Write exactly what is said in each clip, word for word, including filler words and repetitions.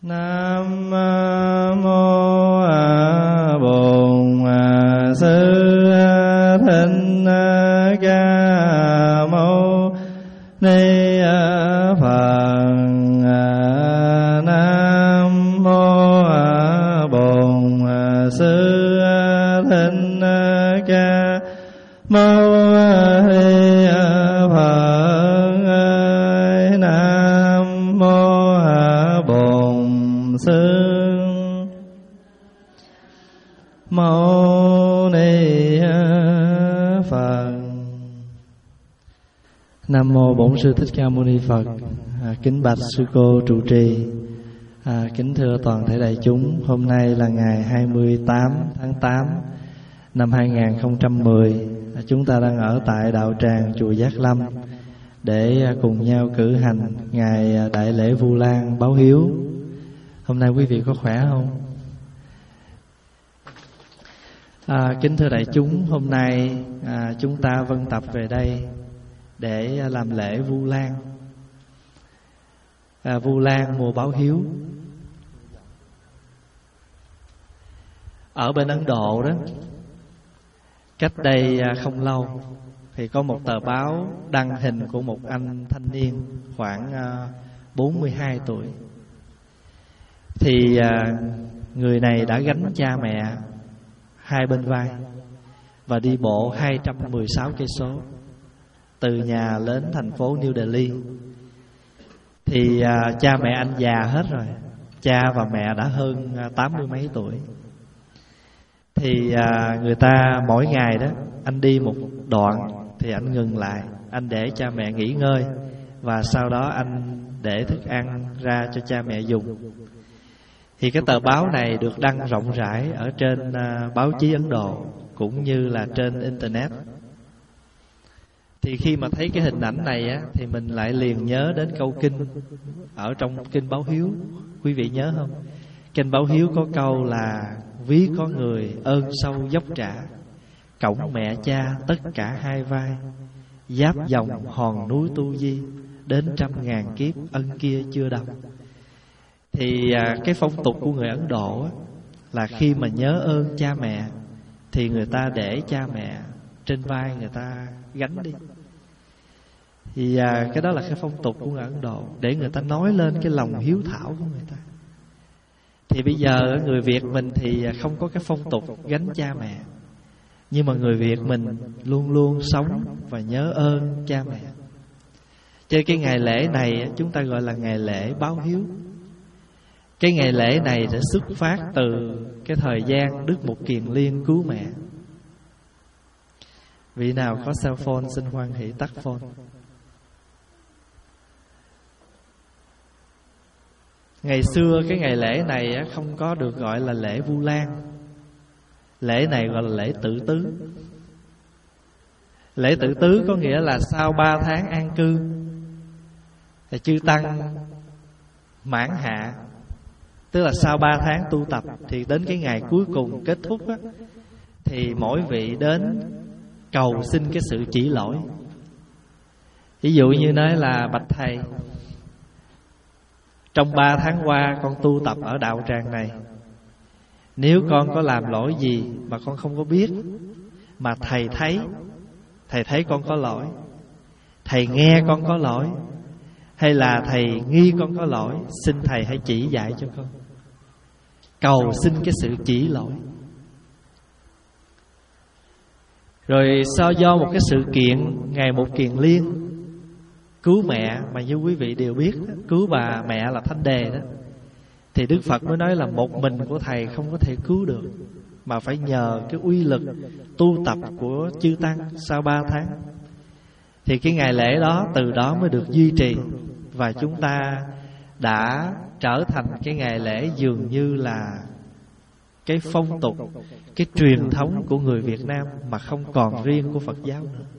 Nam mô Bổn Sư Thích Ca Mâu Ni Phật. Nam mô Bổn Sư Thích Ca Mâu Ni Phật. Nam mô Bổn Sư Mâu Ni Phật. Nam mô Bổn Sư Thích Ca Mâu Ni Phật. À, kính bạch sư cô trụ trì, à, kính thưa toàn thể đại chúng, hôm nay là ngày hai mươi tám tháng tám năm hai nghìn không trăm mười. À, chúng ta đang ở tại đạo tràng chùa Giác Lâm để cùng nhau cử hành ngày đại lễ Vu Lan báo hiếu. Hôm nay quý vị có khỏe không? À, kính thưa đại chúng, hôm nay à, chúng ta vân tập về đây để làm lễ Vu Lan. À, Vu Lan mùa báo hiếu. Ở bên Ấn Độ đó, cách đây không lâu thì có một tờ báo đăng hình của một anh thanh niên khoảng bốn mươi hai tuổi. Thì người này đã gánh cha mẹ hai bên vai và đi bộ hai trăm mười sáu cây số từ nhà đến thành phố New Delhi. Thì à, cha mẹ anh già hết rồi, cha và mẹ đã hơn à, tám mươi mấy tuổi. Thì à, người ta mỗi ngày đó, anh đi một đoạn thì anh ngừng lại, anh để cha mẹ nghỉ ngơi, và sau đó anh để thức ăn ra cho cha mẹ dùng. Thì cái tờ báo này được đăng rộng rãi ở trên à, báo chí Ấn Độ cũng như là trên Internet. Thì khi mà thấy cái hình ảnh này á, thì mình lại liền nhớ đến câu kinh ở trong kinh báo hiếu. Quý vị nhớ không? Kinh báo hiếu có câu là: ví có người ơn sâu dốc trả, cổng mẹ cha tất cả hai vai, giáp dòng hòn núi tu di, đến trăm ngàn kiếp ân kia chưa đong. Thì à, cái phong tục của người Ấn Độ á, là khi mà nhớ ơn cha mẹ thì người ta để cha mẹ trên vai người ta gánh đi. Thì à, cái đó là cái phong tục của người Ấn Độ, để người ta nói lên cái lòng hiếu thảo của người ta. Thì bây giờ người Việt mình thì không có cái phong tục gánh cha mẹ, nhưng mà người Việt mình luôn luôn sống và nhớ ơn cha mẹ. Cho cái ngày lễ này chúng ta gọi là ngày lễ báo hiếu. Cái ngày lễ này sẽ xuất phát từ cái thời gian Đức Mục Kiền Liên cứu mẹ. Vị nào có cell phone xin hoan hỷ tắt phone. Ngày xưa cái ngày lễ này không có được gọi là lễ Vu Lan. Lễ này gọi là lễ tự tứ. Lễ tự tứ có nghĩa là sau ba tháng an cư thì chư tăng mãn hạ, tức là sau ba tháng tu tập, thì đến cái ngày cuối cùng kết thúc á, thì mỗi vị đến cầu xin cái sự chỉ lỗi. Ví dụ như nói là: bạch thầy, trong ba tháng qua con tu tập ở đạo tràng này, nếu con có làm lỗi gì mà con không có biết, mà thầy thấy, thầy thấy con có lỗi, thầy nghe con có lỗi, hay là thầy nghi con có lỗi, xin thầy hãy chỉ dạy cho con. Cầu xin cái sự chỉ lỗi. Rồi sau do một cái sự kiện ngày Mục Kiền Liên cứu mẹ, mà như quý vị đều biết, cứu bà mẹ là Thanh Đề đó, thì Đức Phật mới nói là một mình của thầy không có thể cứu được, mà phải nhờ cái uy lực tu tập của chư tăng sau ba tháng. Thì cái ngày lễ đó từ đó mới được duy trì, và chúng ta đã trở thành cái ngày lễ dường như là cái phong tục, cái truyền thống của người Việt Nam, mà không còn riêng của Phật giáo nữa.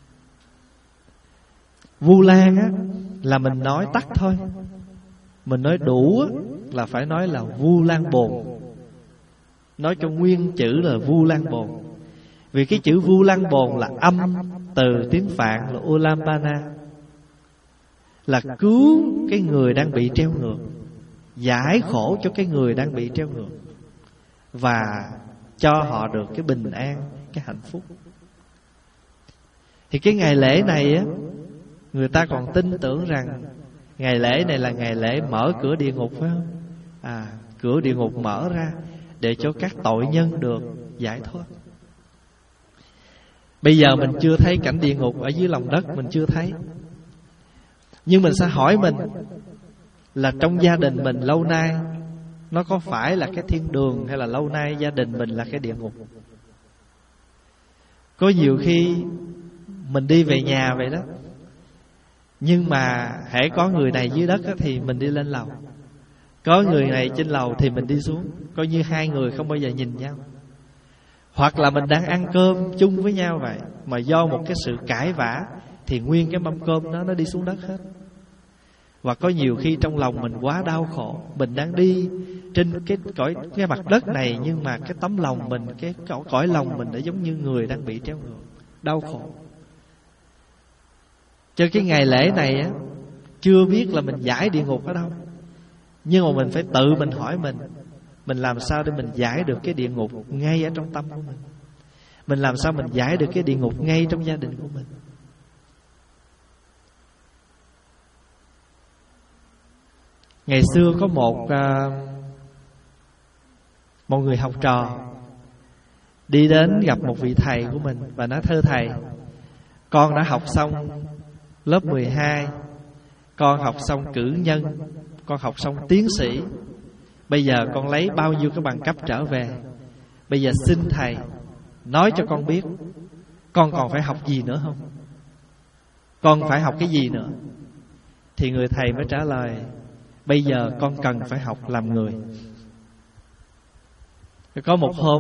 Vu Lan á, là mình nói tắt thôi. Mình nói đủ á, là phải nói là Vu Lan Bồn. Nói cho nguyên chữ là Vu Lan Bồn. Vì cái chữ Vu Lan Bồn là âm từ tiếng Phạn là Ulampana, là cứu cái người đang bị treo ngược. giải khổ cho cái người đang bị treo ngược, và cho họ được cái bình an, cái hạnh phúc. Thì cái ngày lễ này á, người ta còn tin tưởng rằng ngày lễ này là ngày lễ mở cửa địa ngục, phải không? À, cửa địa ngục mở ra để cho các tội nhân được giải thoát. Bây giờ mình chưa thấy cảnh địa ngục ở dưới lòng đất, mình chưa thấy. Nhưng mình sẽ hỏi mình là trong gia đình mình lâu nay nó có phải là cái thiên đường, hay là lâu nay gia đình mình là cái địa ngục? Có nhiều khi mình đi về nhà vậy đó, nhưng mà hễ có người này dưới đất thì mình đi lên lầu, có người này trên lầu thì mình đi xuống, coi như hai người không bao giờ nhìn nhau. Hoặc là mình đang ăn cơm chung với nhau vậy, mà do một cái sự cãi vã thì nguyên cái mâm cơm đó nó đi xuống đất hết. Và có nhiều khi trong lòng mình quá đau khổ, mình đang đi trên cái cõi cái mặt đất này, nhưng mà cái tấm lòng mình, cái cõi, cõi lòng mình nó giống như người đang bị treo ngược, đau khổ. Cho cái ngày lễ này á, chưa biết là mình giải địa ngục ở đâu, nhưng mà mình phải tự mình hỏi mình, mình làm sao để mình giải được cái địa ngục ngay ở trong tâm của mình? Mình làm sao mình giải được cái địa ngục ngay trong gia đình của mình? Ngày xưa có một uh, một người học trò đi đến gặp một vị thầy của mình và nói: thưa thầy, con đã học xong lớp mười hai, con học xong cử nhân, con học xong tiến sĩ, bây giờ con lấy bao nhiêu cái bằng cấp trở về. Bây giờ xin thầy nói cho con biết, con còn phải học gì nữa không? Con phải học cái gì nữa? Thì người thầy mới trả lời: bây giờ con cần phải học làm người. Có một hôm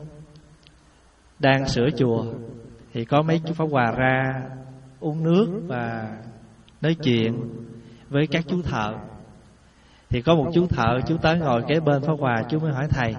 đang sửa chùa, thì có mấy chú Pháp Hòa ra uống nước và nói chuyện với các chú thợ. Thì có một chú thợ, chú tới ngồi kế bên Pháp Hòa, chú mới hỏi thầy: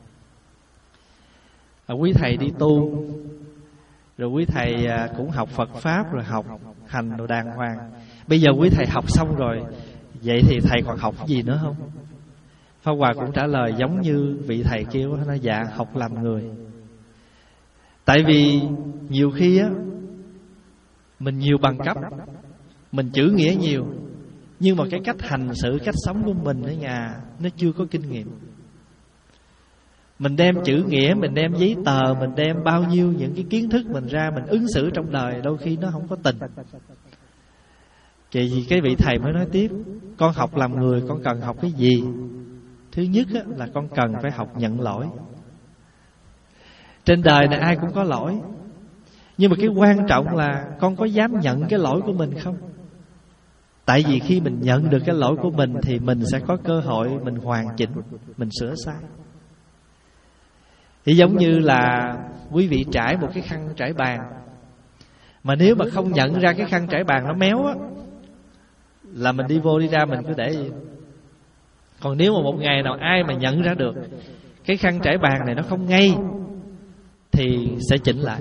à, quý thầy đi tu, rồi quý thầy cũng học Phật Pháp, rồi học hành đồ đàng hoàng, bây giờ quý thầy học xong rồi, vậy thì thầy còn học gì nữa không? Pháp Hòa cũng trả lời giống như vị thầy kêu, nói: dạ, học làm người. Tại vì nhiều khi á, mình nhiều bằng cấp, mình chữ nghĩa nhiều, nhưng mà cái cách hành xử, cách sống của mình ở nhà nó chưa có kinh nghiệm. Mình đem chữ nghĩa, mình đem giấy tờ, mình đem bao nhiêu những cái kiến thức mình ra, mình ứng xử trong đời đôi khi nó không có tình. Vậy vì cái vị thầy mới nói tiếp: con học làm người, con cần học cái gì? Thứ nhất á, là con cần phải học nhận lỗi. Trên đời này ai cũng có lỗi, nhưng mà cái quan trọng là con có dám nhận cái lỗi của mình không? Tại vì khi mình nhận được cái lỗi của mình thì mình sẽ có cơ hội mình hoàn chỉnh, mình sửa sai. Thì giống như là quý vị trải một cái khăn trải bàn, mà nếu mà không nhận ra cái khăn trải bàn nó méo á, là mình đi vô đi ra mình cứ để vậy. Còn nếu mà một ngày nào ai mà nhận ra được cái khăn trải bàn này nó không ngay, thì sẽ chỉnh lại.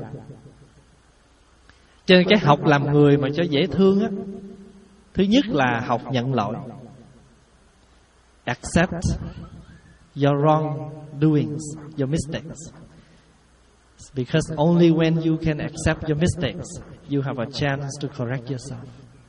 Cho nên cái học làm người mà cho dễ thương á, thứ nhất là học nhận lỗi. Accept your wrong doings, your mistakes. Because only when you can accept your mistakes, you have a chance to correct yourself.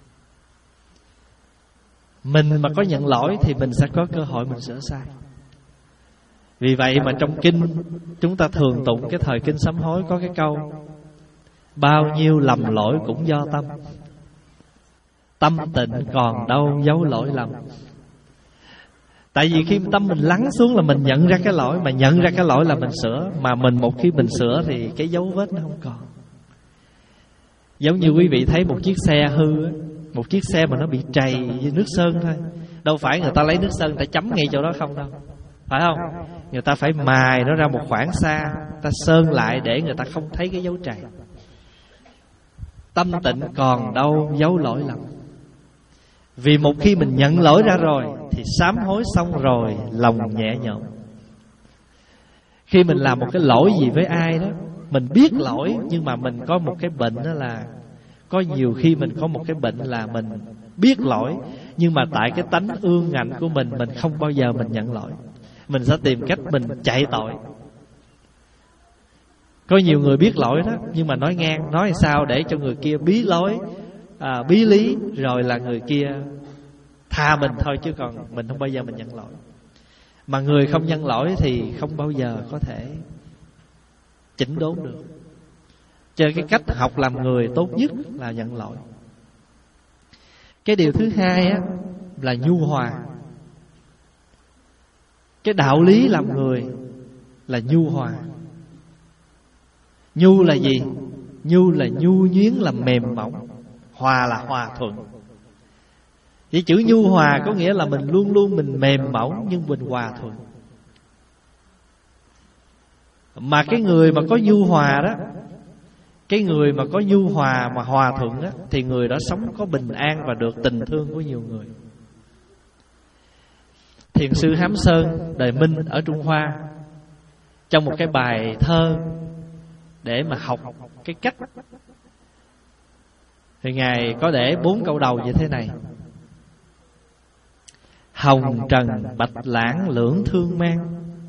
Mình mà có nhận lỗi thì mình sẽ có cơ hội mình sửa sai. Vì vậy mà trong kinh chúng ta thường tụng cái thời kinh sám hối có cái câu: bao nhiêu lầm lỗi cũng do tâm, tâm tịnh còn đâu giấu lỗi lầm. Tại vì khi tâm mình lắng xuống là mình nhận ra cái lỗi, mà nhận ra cái lỗi là mình sửa. Mà mình một khi mình sửa thì cái dấu vết nó không còn. Giống như quý vị thấy một chiếc xe hư á, một chiếc xe mà nó bị trầy với nước sơn thôi, đâu phải người ta lấy nước sơn người ta chấm ngay chỗ đó không đâu, phải không? Người ta phải mài nó ra một khoảng xa, ta sơn lại để người ta không thấy cái dấu trầy. Tâm tịnh còn đâu dấu lỗi lầm. Vì một khi mình nhận lỗi ra rồi thì sám hối xong rồi lòng nhẹ nhõm. Khi mình làm một cái lỗi gì với ai đó, mình biết lỗi, nhưng mà mình có một cái bệnh đó là có nhiều khi mình có một cái bệnh là mình biết lỗi, Nhưng mà tại cái tánh ương ngạnh của mình, mình không bao giờ mình nhận lỗi. Mình sẽ tìm cách mình chạy tội. Có nhiều người biết lỗi đó, nhưng mà nói ngang, nói sao để cho người kia bí lối, à, bí lý, rồi là người kia tha mình thôi, chứ còn mình không bao giờ mình nhận lỗi. Mà người không nhận lỗi thì không bao giờ có thể chỉnh đốn được. Cho nên cái cách học làm người tốt nhất là nhận lỗi. Cái điều thứ hai á, là nhu hòa. Cái đạo lý làm người là nhu hòa. Nhu là gì? Nhu là nhu nhuyến, là mềm mỏng. Hòa là hòa thuận. Vậy chữ nhu hòa có nghĩa là mình luôn luôn mình mềm mỏng nhưng mình hòa thuận. Mà cái người mà có nhu hòa đó, cái người mà có nhu hòa mà hòa thuận đó, thì người đó sống có bình an và được tình thương của nhiều người. Thiền sư Hám Sơn đời Minh ở Trung Hoa, trong một cái bài thơ để mà học cái cách, thì Ngài có để bốn câu đầu như thế này: hồng trần bạch lãng lưỡng thương mang,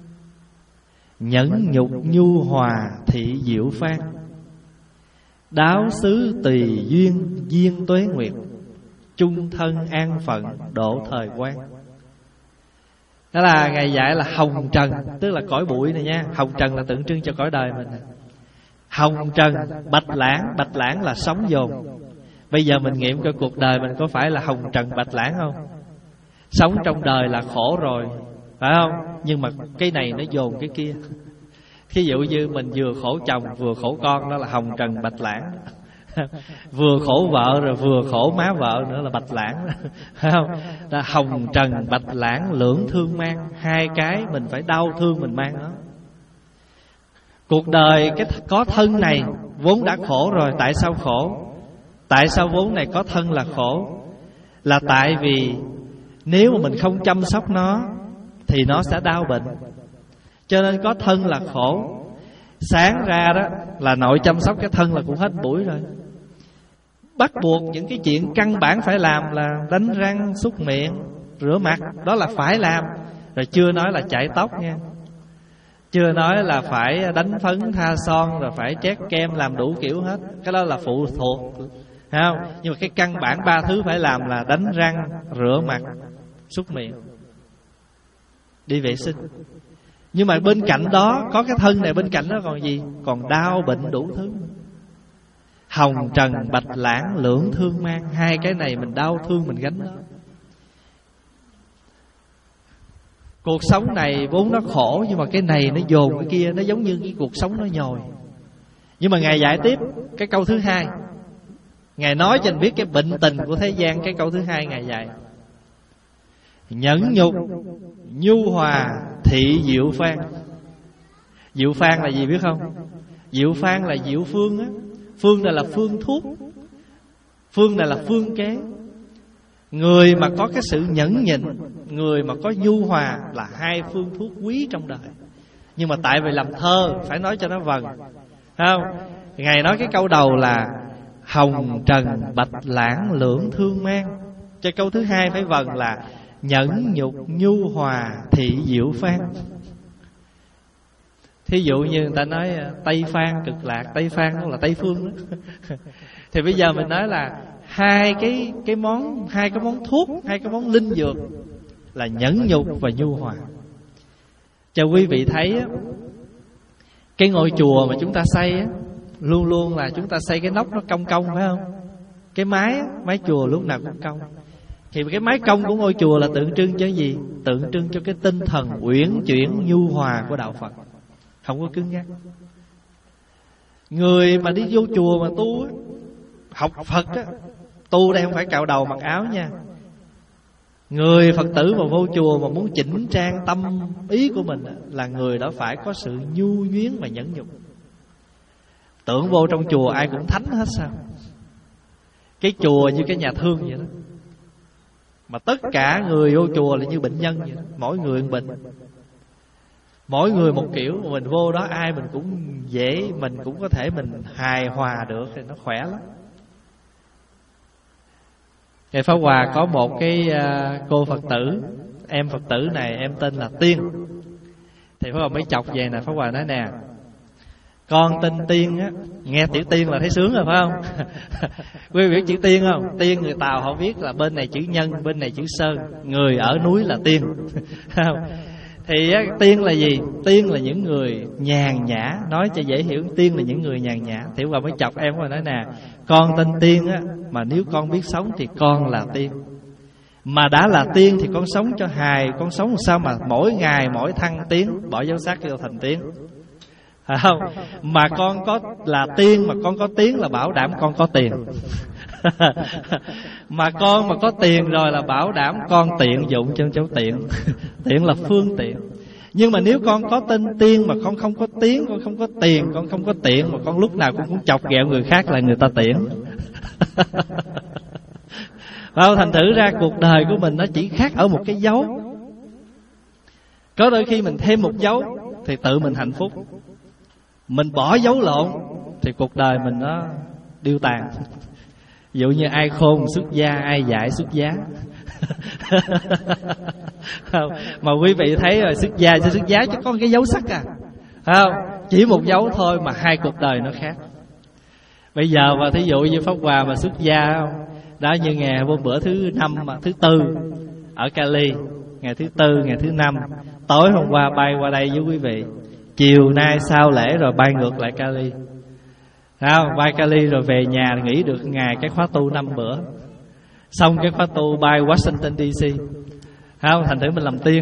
nhẫn nhục nhu hòa thị diệu phan, đáo xứ tùy duyên duyên tuế nguyệt, chung thân an phận độ thời quan. Đó là Ngài dạy là hồng trần, tức là cõi bụi này nha. Hồng trần là tượng trưng cho cõi đời mình. Hồng trần bạch lãng, bạch lãng là sóng dồn. Bây giờ mình nghiệm coi cuộc đời mình có phải là hồng trần bạch lãng không? Sống trong đời là khổ rồi, phải không? Nhưng mà cái này nó dồn cái kia. Thí dụ như mình vừa khổ chồng vừa khổ con, đó là hồng trần bạch lãng. Vừa khổ vợ rồi vừa khổ má vợ nữa là bạch lãng, phải không? Là hồng trần bạch lãng lưỡng thương mang, hai cái mình phải đau thương mình mang nó. Cuộc đời cái có thân này vốn đã khổ rồi. Tại sao khổ? Tại sao vốn này có thân là khổ? Là tại vì nếu mà mình không chăm sóc nó thì nó sẽ đau bệnh. Cho nên có thân là khổ. Sáng ra đó là nội chăm sóc cái thân là cũng hết buổi rồi. Bắt buộc những cái chuyện căn bản phải làm là đánh răng, súc miệng, rửa mặt, đó là phải làm. Rồi chưa nói là chải tóc nha, chưa nói là phải đánh phấn, tha son, rồi phải chét kem, làm đủ kiểu hết. Cái đó là phụ thuộc, thấy không? Nhưng mà cái căn bản ba thứ phải làm là đánh răng, rửa mặt, súc miệng, đi vệ sinh. Nhưng mà bên cạnh đó, có cái thân này bên cạnh đó còn gì? Còn đau bệnh đủ thứ. Hồng trần bạch lãng lưỡng thương mang, hai cái này mình đau thương mình gánh đó. Cuộc sống này vốn nó khổ, nhưng mà cái này nó dồn cái kia, nó giống như cái cuộc sống nó nhồi. Nhưng mà Ngài giải tiếp cái câu thứ hai. Ngài nói cho mình biết cái bệnh tình của thế gian. Cái câu thứ hai Ngài dạy: nhẫn nhục nhu hòa thị diệu phan. Diệu phan là gì biết không? Diệu phan là diệu phương á. Phương này là phương thuốc, phương này là phương kế. Người mà có cái sự nhẫn nhịn, người mà có nhu hòa là hai phương thuốc quý trong đời. Nhưng mà tại vì làm thơ phải nói cho nó vần, thấy không? Ngài nói cái câu đầu là hồng trần bạch lãng lưỡng thương mang, cho câu thứ hai phải vần là nhẫn nhục nhu hòa thị diệu phan. Thí dụ như người ta nói Tây Phan cực lạc, Tây Phan đó là Tây Phương đó. Thì bây giờ mình nói là hai cái cái món hai cái món thuốc, hai cái món linh dược là nhẫn nhục và nhu hòa. Cho quý vị thấy á, cái ngôi chùa mà chúng ta xây á, luôn luôn là chúng ta xây cái nóc nó cong cong, phải không? Cái mái mái chùa lúc nào cũng cong. Thì cái mái cong của ngôi chùa là tượng trưng cho gì? Tượng trưng cho cái tinh thần uyển chuyển nhu hòa của đạo Phật, không có cứng nhắc. Người mà đi vô chùa mà tu á, học Phật á, tu đây không phải cạo đầu mặc áo nha. Người Phật tử mà vô chùa mà muốn chỉnh trang tâm ý của mình á, là người đó phải có sự nhu nhuyến và nhẫn nhục. Tưởng vô trong chùa ai cũng thánh hết sao? Cái chùa như cái nhà thương vậy đó, mà tất cả người vô chùa là như bệnh nhân vậy đó. Mỗi người một bệnh, mỗi người một kiểu. Mình vô đó ai mình cũng dễ, mình cũng có thể mình hài hòa được thì nó khỏe lắm. Ngày Pháp Hòa có một cái uh, cô Phật tử, em Phật tử này em tên là Tiên. Thì Pháp Hòa mới chọc về nè, Pháp Hòa nói nè, con tên Tiên á, nghe chữ Tiên là thấy sướng rồi phải không? Quý vị biết chữ Tiên không? Tiên người Tàu họ viết là bên này chữ Nhân, bên này chữ Sơn, người ở núi là Tiên. Thì á, Tiên là gì? Tiên là những người nhàn nhã, nói cho dễ hiểu, Tiên là những người nhàn nhã. Thì Pháp Hòa mới chọc em và nói nè, con tên Tiên á, mà nếu con biết sống thì con là Tiên. Mà đã là Tiên thì con sống cho hài, con sống sao mà mỗi ngày mỗi thăng tiến, bỏ dấu sắc vô thành Tiên, phải không? Mà con có là Tiên mà con có tiếng là bảo đảm con có tiền. Mà con mà có tiền rồi là bảo đảm con tiện dụng trong chỗ tiện. Tiện là phương tiện. Nhưng mà nếu con có tên Tiên mà con không có tiếng, con không có tiền, con không có tiện, mà con lúc nào cũng cũng chọc ghẹo người khác là người ta tiện. Không, thành thử ra cuộc đời của mình nó chỉ khác ở một cái dấu. Có đôi khi mình thêm một dấu thì tự mình hạnh phúc. Mình bỏ dấu lộn thì cuộc đời mình nó điêu tàn. Ví dụ như ai khôn xuất gia, ai dại xuất giá. Không, mà quý vị thấy rồi, xuất gia cho xuất giá chứ có cái dấu sắc à, không? Chỉ một dấu thôi mà hai cuộc đời nó khác. Bây giờ mà thí dụ như Pháp Hòa mà xuất gia không? Đó, như ngày hôm bữa thứ năm mà thứ tư ở Cali, ngày thứ tư, ngày thứ năm, tối hôm qua bay qua đây với quý vị, chiều nay sau lễ rồi bay ngược lại Cali. Không, bay Cali rồi về nhà nghỉ được ngày cái khóa tu năm bữa. Xong cái khóa tu bay Washington đê xê. Không, thành thử mình làm tiên.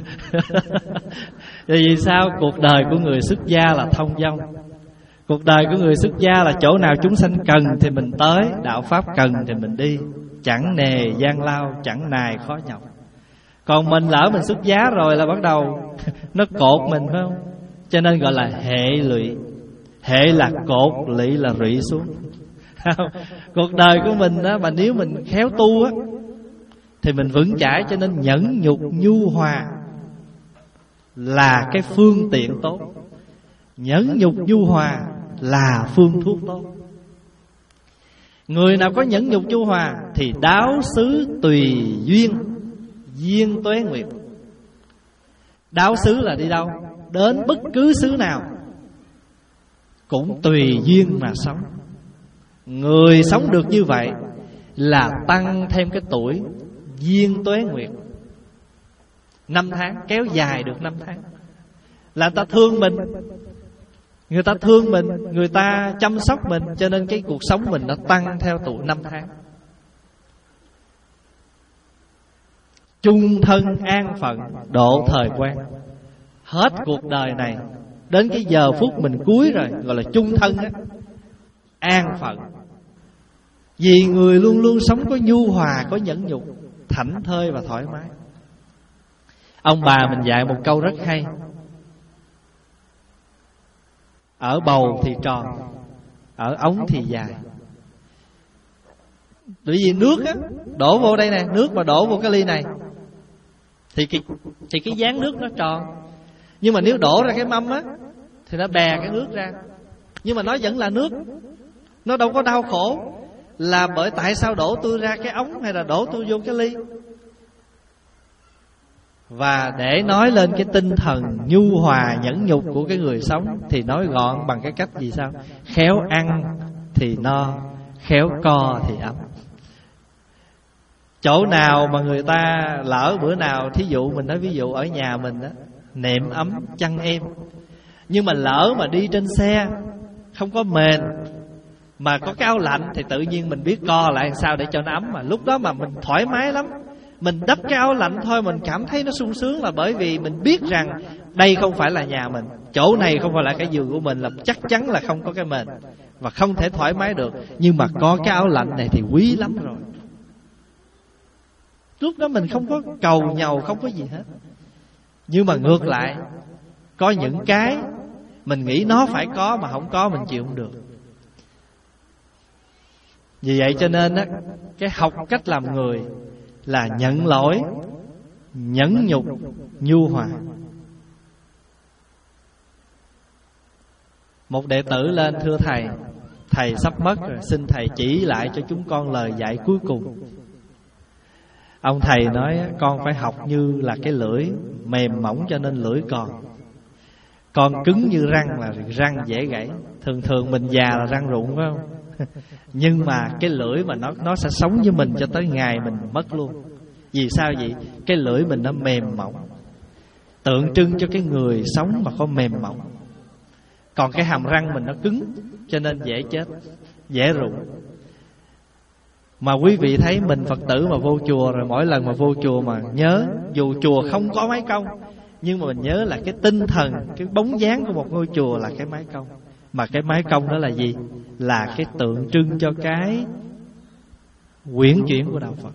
Vì sao? Cuộc đời của người xuất gia là thông dong. Cuộc đời của người xuất gia là chỗ nào chúng sanh cần thì mình tới, đạo pháp cần thì mình đi, chẳng nề gian lao, chẳng nài khó nhọc. Còn mình lỡ mình xuất giá rồi là bắt đầu nó cột mình, phải không? Cho nên gọi là hệ lụy. Hệ là cột, lụy là rụy xuống. Cuộc đời của mình đó, mà nếu mình khéo tu á thì mình vững chãi. Cho nên nhẫn nhục nhu hòa là cái phương tiện tốt. Nhẫn nhục nhu hòa là phương thuốc tốt. Người nào có nhẫn nhục nhu hòa thì đáo xứ tùy duyên, duyên tuế nguyệt. Đáo xứ là đi đâu? Đến bất cứ xứ nào cũng tùy duyên mà sống. Người sống được như vậy là tăng thêm cái tuổi duyên tuế nguyệt. Năm tháng, kéo dài được năm tháng. Là người ta thương mình, người ta thương mình, người ta chăm sóc mình, cho nên cái cuộc sống mình nó tăng theo tuổi năm tháng. Chung thân an phận độ thời quan. Hết cuộc đời này đến cái giờ phút mình cuối rồi, gọi là chung thân á, an phận. Vì người luôn luôn sống có nhu hòa, có nhẫn nhục, thảnh thơi và thoải mái. Ông bà mình dạy một câu rất hay: ở bầu thì tròn, ở ống thì dài. Bởi vì nước á, đổ vô đây nè, nước mà đổ vô cái ly này thì cái, thì cái dáng nước nó tròn. Nhưng mà nếu đổ ra cái mâm á thì nó bè cái nước ra. Nhưng mà nó vẫn là nước, nó đâu có đau khổ là bởi tại sao đổ tôi ra cái ống hay là đổ tôi vô cái ly. Và để nói lên cái tinh thần nhu hòa nhẫn nhục của cái người sống thì nói gọn bằng cái cách gì sao? Khéo ăn thì no, khéo co thì ấm. Chỗ nào mà người ta lỡ bữa nào, thí dụ mình nói ví dụ ở nhà mình đó, nệm ấm chăn êm, nhưng mà lỡ mà đi trên xe không có mền mà có cái áo lạnh thì tự nhiên mình biết co lại làm sao để cho nó ấm. Mà lúc đó mà mình thoải mái lắm, mình đắp cái áo lạnh thôi mình cảm thấy nó sung sướng, là bởi vì mình biết rằng đây không phải là nhà mình, chỗ này không phải là cái giường của mình, là chắc chắn là không có cái mền và không thể thoải mái được. Nhưng mà có cái áo lạnh này thì quý lắm rồi. Lúc đó mình không có cầu nhàu, không có gì hết. Nhưng mà ngược lại, có những cái mình nghĩ nó phải có mà không có mình chịu không được. Vì vậy cho nên á, cái học cách làm người là nhận lỗi, nhẫn nhục, nhu hòa. Một đệ tử lên thưa thầy, thầy sắp mất rồi, xin thầy chỉ lại cho chúng con lời dạy cuối cùng. Ông thầy nói con phải học như là cái lưỡi, mềm mỏng cho nên lưỡi còn. Con cứng như răng là răng dễ gãy. Thường thường mình già là răng rụng phải không? Nhưng mà cái lưỡi mà nó nó sẽ sống với mình cho tới ngày mình mất luôn. Vì sao vậy? Cái lưỡi mình nó mềm mỏng, tượng trưng cho cái người sống mà có mềm mỏng. Còn cái hàm răng mình nó cứng, cho nên dễ chết, dễ rụng. Mà quý vị thấy mình Phật tử mà vô chùa, rồi mỗi lần mà vô chùa mà nhớ, dù chùa không có mái cong, nhưng mà mình nhớ là cái tinh thần, cái bóng dáng của một ngôi chùa là cái mái cong. Mà cái mái cong đó là gì? Là cái tượng trưng cho cái uyển chuyển của đạo Phật.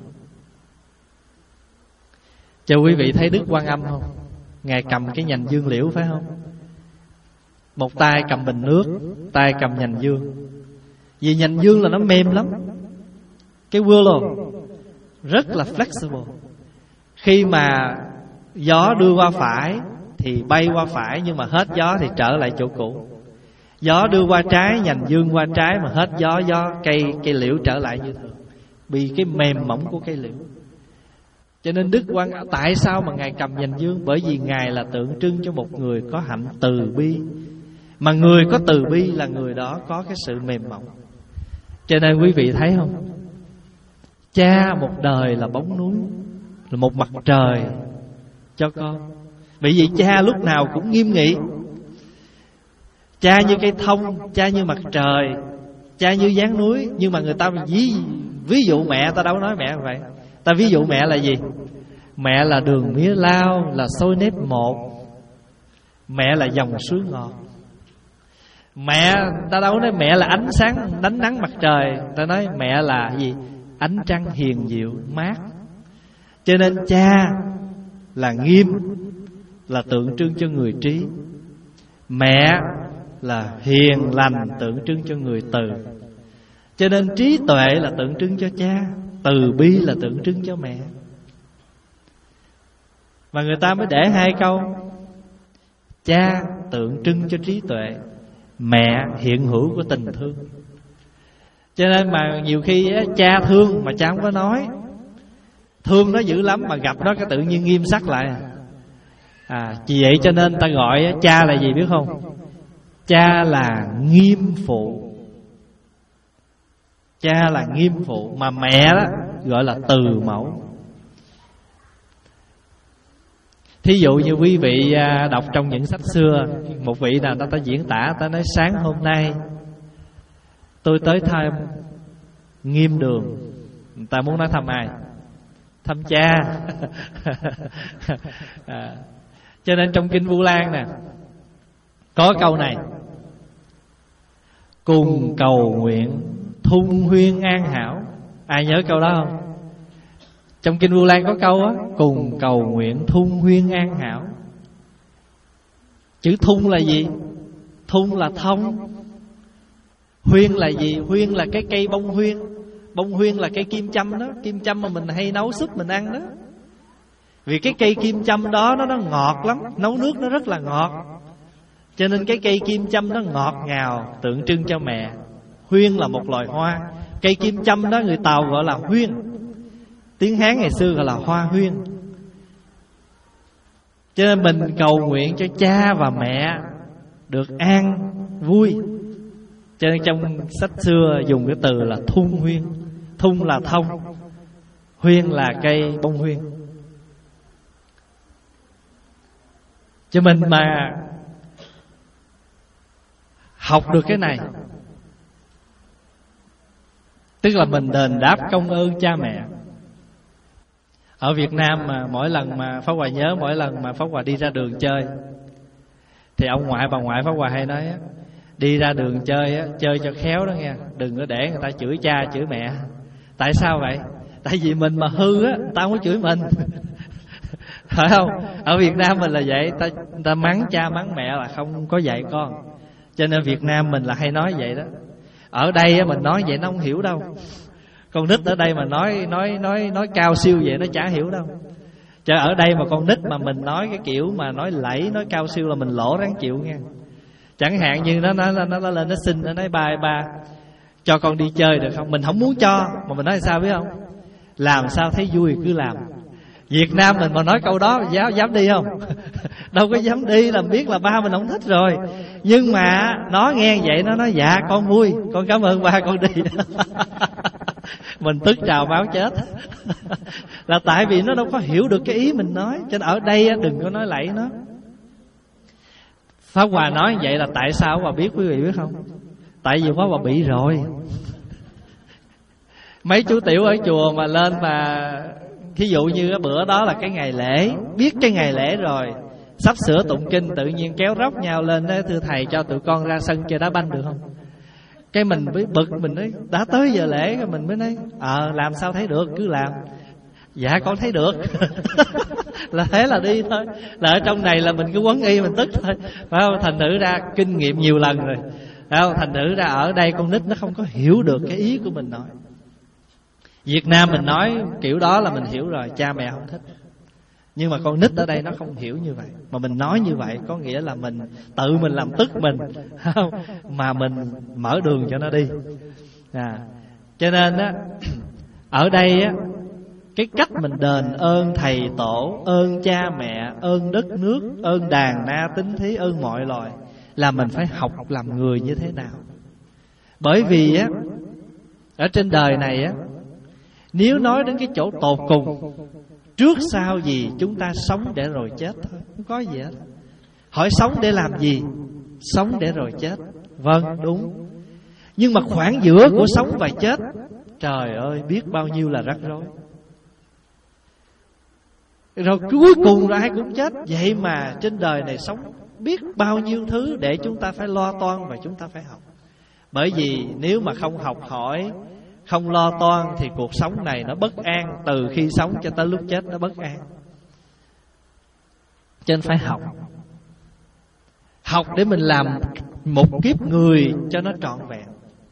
Cho quý vị thấy Đức Quan Âm không? Ngài cầm cái nhành dương liễu phải không? Một tay cầm bình nước, tay cầm nhành dương. Vì nhành dương là nó mềm lắm, cái willow rất là flexible. Khi mà gió đưa qua phải thì bay qua phải, nhưng mà hết gió thì trở lại chỗ cũ. Gió đưa qua trái, nhành dương qua trái, mà hết gió, gió cây cây liễu trở lại như thường, vì cái mềm mỏng của cây liễu. Cho nên Đức Quan tại sao mà Ngài cầm nhành dương? Bởi vì Ngài là tượng trưng cho một người có hạnh từ bi. Mà người có từ bi là người đó có cái sự mềm mỏng. Cho nên quý vị thấy không? Cha một đời là bóng núi, là một mặt trời cho con. Bởi vì cha lúc nào cũng nghiêm nghị. Cha như cây thông, cha như mặt trời, cha như dáng núi. Nhưng mà người ta ví, ví dụ mẹ, ta đâu nói mẹ vậy. Ta ví dụ mẹ là gì? Mẹ là đường mía lao, là xôi nếp một. Mẹ là dòng suối ngọt. Mẹ, ta đâu nói mẹ là ánh sáng đánh nắng mặt trời. Ta nói mẹ là gì? Ánh trăng hiền diệu mát. Cho nên cha là nghiêm, là tượng trưng cho người trí. Mẹ là hiền lành, tượng trưng cho người từ. Cho nên trí tuệ là tượng trưng cho cha, từ bi là tượng trưng cho mẹ. Mà người ta mới để hai câu: cha tượng trưng cho trí tuệ, mẹ hiện hữu của tình thương. Cho nên mà nhiều khi á, cha thương mà cha không có nói. Thương nó dữ lắm mà gặp nó cái tự nhiên nghiêm sắc lại. À, vì vậy cho nên ta gọi á, cha là gì biết không? Cha là nghiêm phụ. Cha là nghiêm phụ. Mà mẹ đó gọi là từ mẫu. Thí dụ như quý vị đọc trong những sách xưa, một vị nào ta, ta diễn tả, ta nói sáng hôm nay tôi tới thăm Nghiêm Đường. Người ta muốn nói thăm ai? Thăm cha. À, cho nên trong Kinh Vu Lan nè có câu này: cùng cầu nguyện thung huyên an hảo. Ai nhớ câu đó không? Trong Kinh Vu Lan có câu á: cùng cầu nguyện thung huyên an hảo. Chữ thung là gì? Thung là thông. Huyên là gì? Huyên là cái cây bông huyên. Bông huyên là cây kim châm đó. Kim châm mà mình hay nấu súp mình ăn đó. Vì cái cây kim châm đó nó, nó ngọt lắm, nấu nước nó rất là ngọt. Cho nên cái cây kim châm nó ngọt ngào, tượng trưng cho mẹ. Huyên là một loài hoa. Cây kim châm đó người Tàu gọi là huyên. Tiếng Hán ngày xưa gọi là hoa huyên. Cho nên mình cầu nguyện cho cha và mẹ được an vui. Cho nên trong sách xưa dùng cái từ là thung huyên. Thung là thông, huyên là cây bông huyên. Cho mình mà học được cái này, tức là mình đền đáp công ơn cha mẹ. Ở Việt Nam mà mỗi lần mà Pháp Hòa nhớ, mỗi lần mà Pháp Hòa đi ra đường chơi thì ông ngoại bà ngoại Pháp Hòa hay nói á, đi ra đường chơi á, chơi cho khéo đó nghe, đừng có để người ta chửi cha chửi mẹ. Tại sao vậy? Tại vì mình mà hư á, người ta không có chửi mình. Phải không? Ở Việt Nam mình là vậy, ta, ta mắng cha mắng mẹ là không có dạy con. Cho nên Việt Nam mình là hay nói vậy đó. Ở đây á, mình nói vậy nó không hiểu đâu. Con nít ở đây mà nói nói nói nói cao siêu vậy nó chả hiểu đâu. Chứ ở đây mà con nít mà mình nói cái kiểu mà nói lẫy, nói cao siêu là mình lỗ ráng chịu nha. Chẳng hạn như nó nó nó, nó lên nó xin, nó nói ba ba cho con đi chơi được không? Mình không muốn cho, mà mình nói sao biết không? làm sao thấy vui cứ làm. Việt Nam mình mà nói câu đó dám, dám đi không? Đâu có dám đi, làm biết là ba mình không thích rồi. Nhưng mà nó nghe vậy nó nói dạ con vui, con cảm ơn ba, con đi. Mình tức trào máu chết. Là tại vì nó đâu có hiểu được cái ý mình nói. Cho nên ở đây đừng có nói lạy nó. Pháp Hòa nói vậy là tại sao Hòa biết, quý vị biết không? Tại vì Pháp Hòa bị rồi. Mấy chú tiểu ở chùa mà lên mà thí dụ như cái bữa đó là cái ngày lễ, biết cái ngày lễ rồi, sắp sửa tụng kinh, tự nhiên kéo róc nhau lên đó: thưa thầy cho tụi con ra sân chơi đá banh được không? Cái mình mới bực, mình nói đã tới giờ lễ rồi, mình mới nói ờ à, làm sao thấy được, cứ làm. Dạ con thấy được. Là thế là đi thôi. Là ở trong này là mình cứ quấn y mình tức thôi, phải không? Thành thử ra kinh nghiệm nhiều lần rồi, phải không? Thành thử ra ở đây con nít nó không có hiểu được cái ý của mình nói. Việt Nam mình nói kiểu đó là mình hiểu rồi, cha mẹ không thích. Nhưng mà con nít ở đây nó không hiểu như vậy. Mà mình nói như vậy có nghĩa là mình tự mình làm tức mình, không? Mà mình mở đường cho nó đi à. Cho nên á, ở đây á, cái cách mình đền ơn thầy tổ, ơn cha mẹ, ơn đất nước, ơn đàn na tín thí, ơn mọi loài, là mình phải học làm người như thế nào. Bởi vì á, ở trên đời này á, nếu nói đến cái chỗ tột cùng, trước sau gì chúng ta sống để rồi chết thôi, không có gì hết. Hỏi sống để làm gì? Sống để rồi chết. Vâng, đúng. Nhưng mà khoảng giữa của sống và chết, trời ơi, biết bao nhiêu là rắc rối. Rồi cuối cùng rồi ai cũng chết. Vậy mà trên đời này sống biết bao nhiêu thứ để chúng ta phải lo toan và chúng ta phải học. Bởi vì nếu mà không học hỏi, không lo toan thì cuộc sống này nó bất an, từ khi sống cho tới lúc chết nó bất an. Cho nên phải học. Học để mình làm một kiếp người cho nó trọn vẹn.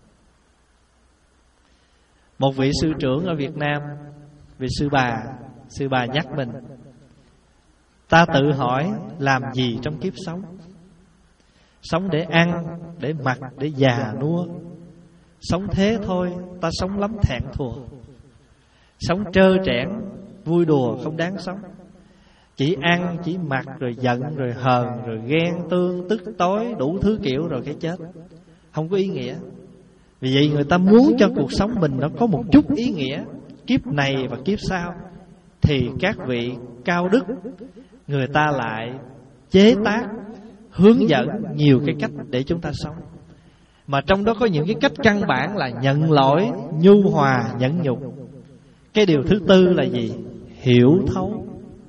Một vị sư trưởng ở Việt Nam, vị sư bà, sư bà nhắc mình: ta tự hỏi làm gì trong kiếp sống? Sống để ăn, để mặc, để già nua. Sống thế thôi, ta sống lắm thẹn thùa. Sống trơ trẽn, vui đùa không đáng sống. Chỉ ăn, chỉ mặc, rồi giận, rồi hờn, rồi ghen, tương, tức tối, đủ thứ kiểu rồi cái chết. Không có ý nghĩa. Vì vậy người ta muốn cho cuộc sống mình nó có một chút ý nghĩa, kiếp này và kiếp sau, thì các vị cao đức người ta lại chế tác, hướng dẫn nhiều cái cách để chúng ta sống. Mà trong đó có những cái cách căn bản là nhận lỗi, nhu hòa, nhẫn nhục. Cái điều thứ tư là gì? Hiểu thấu.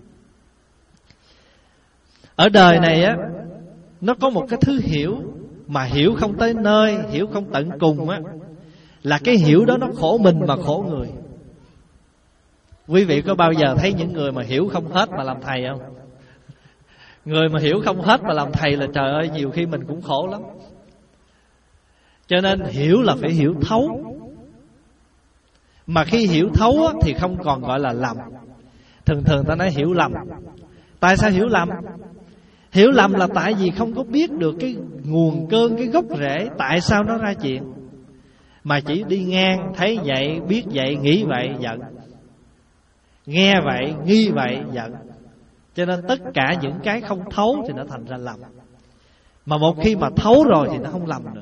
Ở đời này á, nó có một cái thứ hiểu mà hiểu không tới nơi, hiểu không tận cùng á, là cái hiểu đó nó khổ mình mà khổ người. Quý vị có bao giờ thấy những người mà hiểu không hết mà làm thầy không? Người mà hiểu không hết mà làm thầy là trời ơi, nhiều khi mình cũng khổ lắm. Cho nên hiểu là phải hiểu thấu. Mà khi hiểu thấu á, thì không còn gọi là lầm. Thường thường ta nói hiểu lầm. Tại sao hiểu lầm? Hiểu lầm là tại vì không có biết được cái nguồn cơn, cái gốc rễ, tại sao nó ra chuyện. Mà chỉ đi ngang, thấy vậy, biết vậy, nghĩ vậy, giận. Nghe vậy, nghi vậy, giận. Cho nên tất cả những cái không thấu thì nó thành ra lầm. Mà một khi mà thấu rồi thì nó không lầm nữa.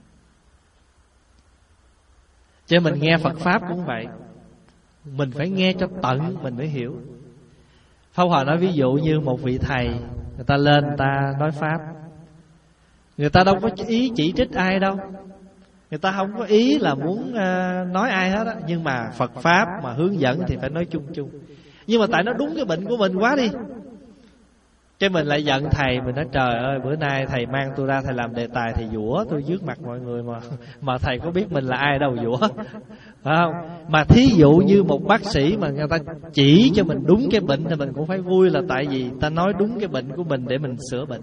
Cho mình nghe Phật Pháp cũng vậy. Mình phải nghe cho tận mình mới hiểu. Pháp Hòa nói ví dụ như một vị thầy, người ta lên người ta nói Pháp, người ta đâu có ý chỉ trích ai đâu, người ta không có ý là muốn uh, nói ai hết á. Nhưng mà Phật Pháp mà hướng dẫn thì phải nói chung chung. Nhưng mà tại nó đúng cái bệnh của mình quá đi, cái mình lại giận thầy. Mình nói trời ơi, bữa nay thầy mang tôi ra thầy làm đề tài, thầy dũa tôi trước mặt mọi người mà mà thầy có biết mình là ai đâu dũa, phải không? Mà thí dụ như một bác sĩ mà người ta chỉ cho mình đúng cái bệnh thì mình cũng phải vui, là tại vì ta nói đúng cái bệnh của mình để mình sửa bệnh.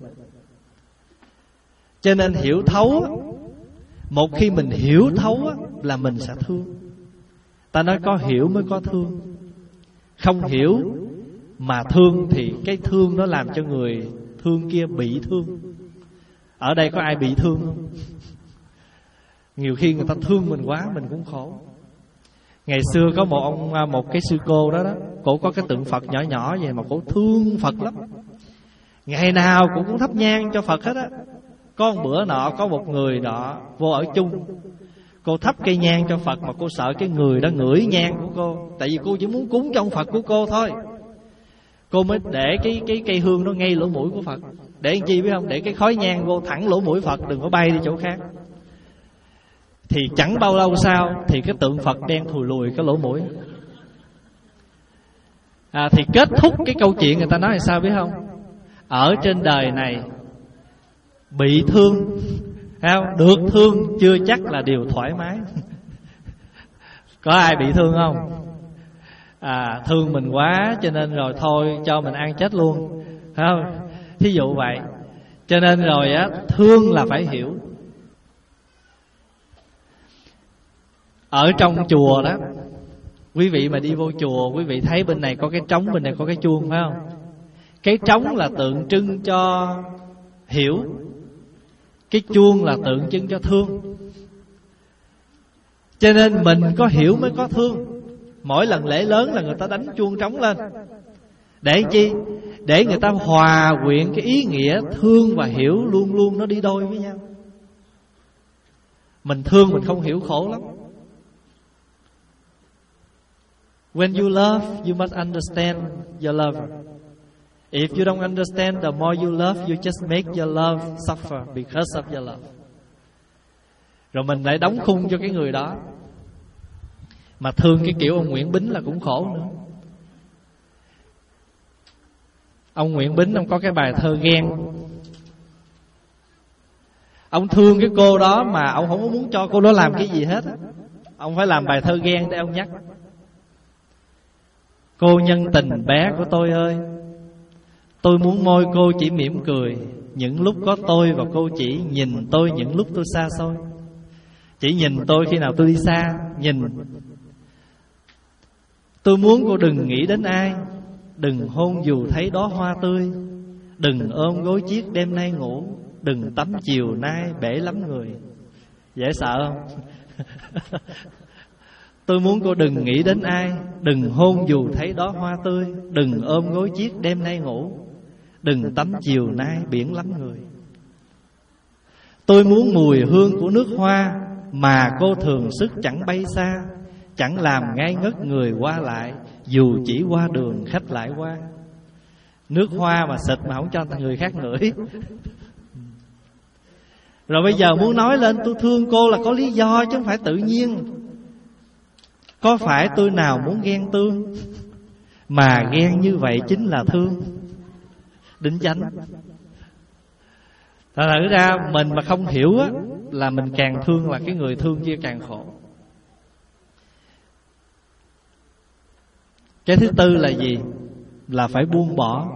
Cho nên hiểu thấu, một khi mình hiểu thấu là mình sẽ thương. Ta nói có hiểu mới có thương. Không hiểu mà thương thì cái thương nó làm cho người thương kia bị thương. Ở đây có ai bị thương không? Nhiều khi người ta thương mình quá mình cũng khổ. Ngày xưa có một ông một cái sư cô đó đó, cổ có cái tượng Phật nhỏ nhỏ vậy mà cổ thương Phật lắm. Ngày nào cũng cũng thắp nhang cho Phật hết á. Có một bữa nọ có một người nọ vô ở chung, cô thắp cây nhang cho Phật mà cô sợ cái người đó ngửi nhang của cô, tại vì cô chỉ muốn cúng cho ông Phật của cô thôi. Cô mới để cái cái cây hương nó ngay lỗ mũi của Phật. Để làm chi biết không? Để cái khói nhang vô thẳng lỗ mũi Phật, đừng có bay đi chỗ khác. Thì chẳng bao lâu sau thì cái tượng Phật đen thùi lùi cái lỗ mũi. à, Thì kết thúc cái câu chuyện người ta nói là sao biết không? Ở trên đời này bị thương, không? Được thương chưa chắc là điều thoải mái. Có ai bị thương không? À, thương mình quá cho nên rồi thôi cho mình ăn chết luôn, không? Thí dụ vậy. Cho nên rồi á, thương là phải hiểu. Ở trong chùa đó, quý vị mà đi vô chùa, quý vị thấy bên này có cái trống, bên này có cái chuông, phải không? Cái trống là tượng trưng cho hiểu, cái chuông là tượng trưng cho thương. Cho nên mình có hiểu mới có thương. Mỗi lần lễ lớn là người ta đánh chuông trống lên. Để chi? Để người ta hòa quyện cái ý nghĩa thương và hiểu luôn luôn nó đi đôi với nhau. Mình thương mình không hiểu khổ lắm. When you love, you must understand your lover. If you don't understand, the more you love, you just make your love suffer because of your love. Rồi mình lại đóng khung cho cái người đó. Mà thương cái kiểu ông Nguyễn Bính là cũng khổ nữa. Ông Nguyễn Bính ông có cái bài thơ Ghen. Ông thương cái cô đó mà ông không muốn cho cô đó làm cái gì hết. Ông phải làm bài thơ Ghen để ông nhắc. Cô nhân tình bé của tôi ơi, tôi muốn môi cô chỉ mỉm cười. Những lúc có tôi và cô chỉ nhìn tôi những lúc tôi xa xôi. Chỉ nhìn tôi khi nào tôi đi xa. Nhìn. Tôi muốn cô đừng nghĩ đến ai, đừng hôn dù thấy đó hoa tươi, đừng ôm gối chiếc đêm nay ngủ, đừng tắm chiều nay bể lắm người. Dễ sợ không? Tôi muốn cô đừng nghĩ đến ai, đừng hôn dù thấy đó hoa tươi, đừng ôm gối chiếc đêm nay ngủ, đừng tắm chiều nay biển lắm người. Tôi muốn mùi hương của nước hoa mà cô thường sức chẳng bay xa, chẳng làm ngây ngất người qua lại, dù chỉ qua đường khách lại qua. Nước hoa mà xịt mà không cho người khác ngửi. Rồi bây giờ muốn nói lên tôi thương cô là có lý do chứ không phải tự nhiên. Có phải tôi nào muốn ghen tương, mà ghen như vậy chính là thương. Đính chánh. Thật ra mình mà không hiểu á, là mình càng thương là cái người thương kia càng khổ. Cái thứ tư là gì? Là phải buông bỏ.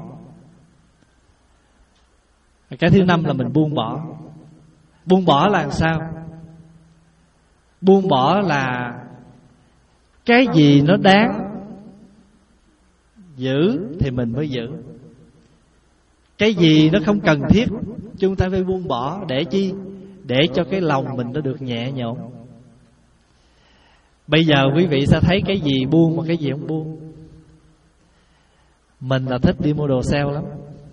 Cái thứ năm là mình buông bỏ. Buông bỏ là làm sao? Buông bỏ là cái gì nó đáng giữ thì mình mới giữ. Cái gì nó không cần thiết chúng ta phải buông bỏ. Để chi? Để cho cái lòng mình nó được nhẹ nhõm. Bây giờ quý vị sẽ thấy cái gì buông mà cái gì không buông. Mình là thích đi mua đồ sale lắm.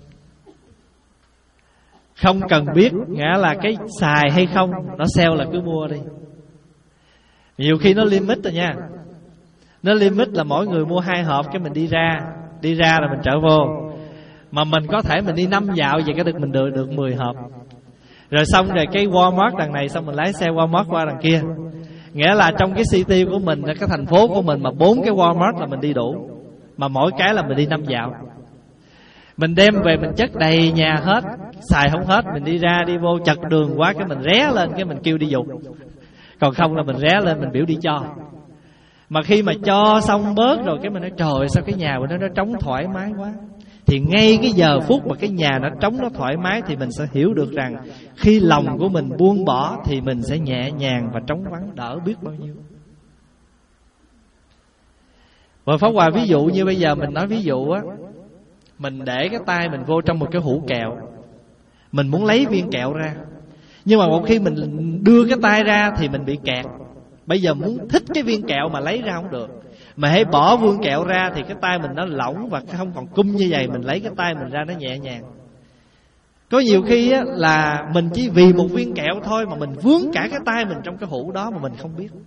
Không cần biết nghĩa là cái xài hay không, nó sale là cứ mua đi. Nhiều khi nó limit rồi nha. Nó limit là mỗi người mua hai hộp, cái mình đi ra. Đi ra là mình trở vô. Mà mình có thể mình đi năm dạo vậy cái được mình được được mười hộp. Rồi xong rồi cái Walmart đằng này, xong mình lái xe Walmart qua đằng kia. Nghĩa là trong cái city của mình, cái thành phố của mình mà bốn cái Walmart là mình đi đủ. Mà mỗi cái là mình đi năm dạo. Mình đem về mình chất đầy nhà hết, xài không hết, mình đi ra đi vô chật đường quá cái mình ré lên, cái mình kêu đi dục. Còn không là mình ré lên mình biểu đi cho. Mà khi mà cho xong bớt rồi cái mình nói trời sao cái nhà của nó nó trống thoải mái quá. Thì ngay cái giờ phút mà cái nhà nó trống nó thoải mái thì mình sẽ hiểu được rằng khi lòng của mình buông bỏ thì mình sẽ nhẹ nhàng và trống vắng đỡ biết bao nhiêu. Và Pháp Hòa ví dụ như bây giờ mình nói ví dụ á, mình để cái tay mình vô trong một cái hũ kẹo, mình muốn lấy viên kẹo ra, nhưng mà một khi mình đưa cái tay ra thì mình bị kẹt. Bây giờ muốn thích cái viên kẹo mà lấy ra không được. Mà hãy bỏ viên kẹo ra thì cái tay mình nó lỏng và không còn cung như vậy. Mình lấy cái tay mình ra nó nhẹ nhàng. Có nhiều khi á, là mình chỉ vì một viên kẹo thôi mà mình vướng cả cái tay mình trong cái hũ đó mà mình không biết.